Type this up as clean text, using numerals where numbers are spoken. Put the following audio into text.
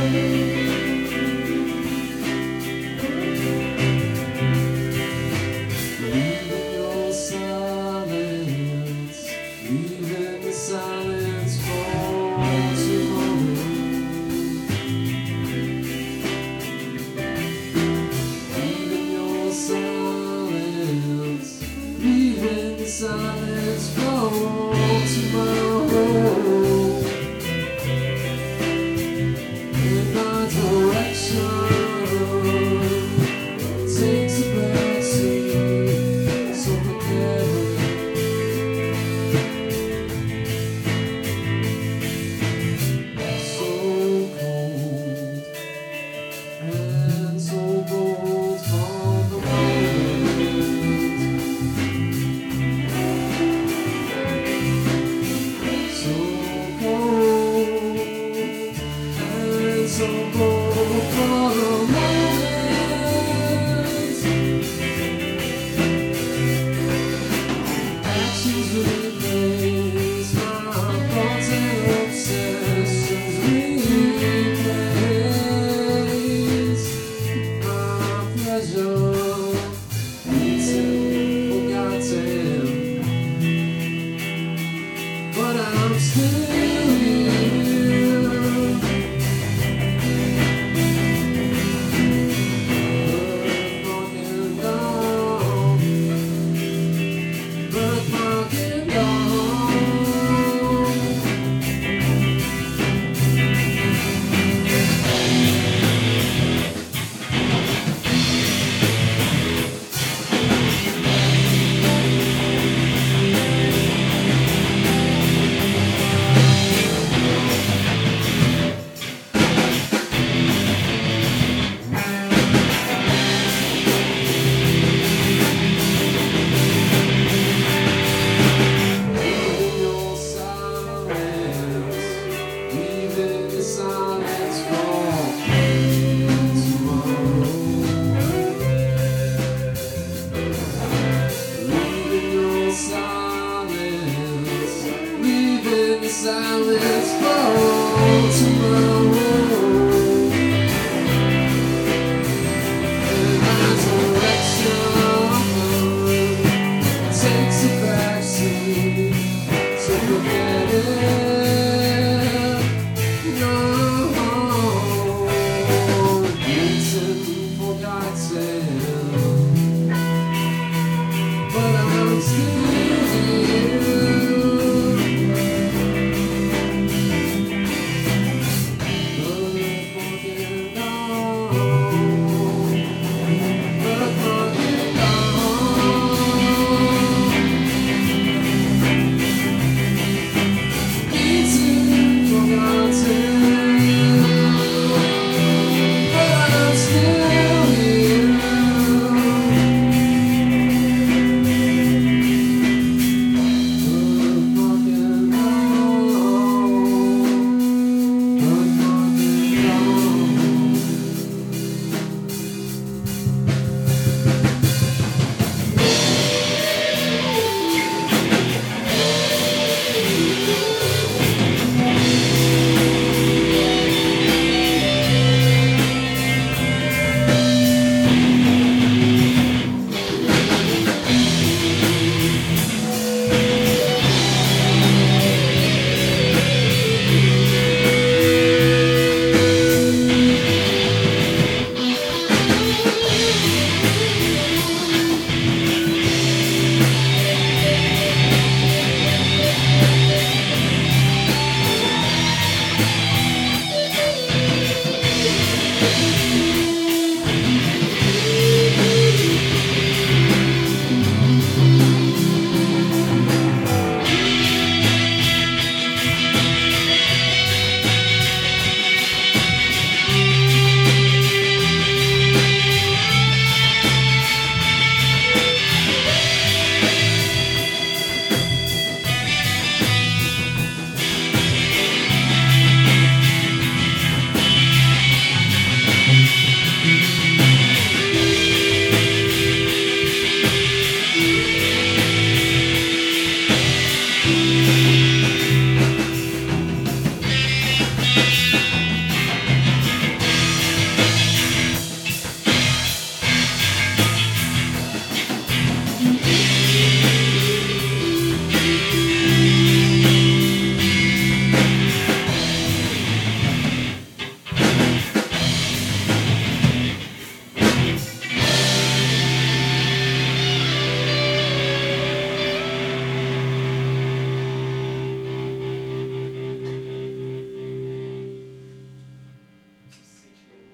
Leaving the silence for tomorrow. Leaving your silence, leaving the silence for tomorrow. In my direction takes a backseat, so prepare. So bold for the moment. Actions replace my thoughts and obsessions. Replace my pleasure. Eaten, forgotten, but I'm still here. Silence for tomorrow. Leaving your silence, leaving the silence for tomorrow. In my direction takes a backseat, so prepare.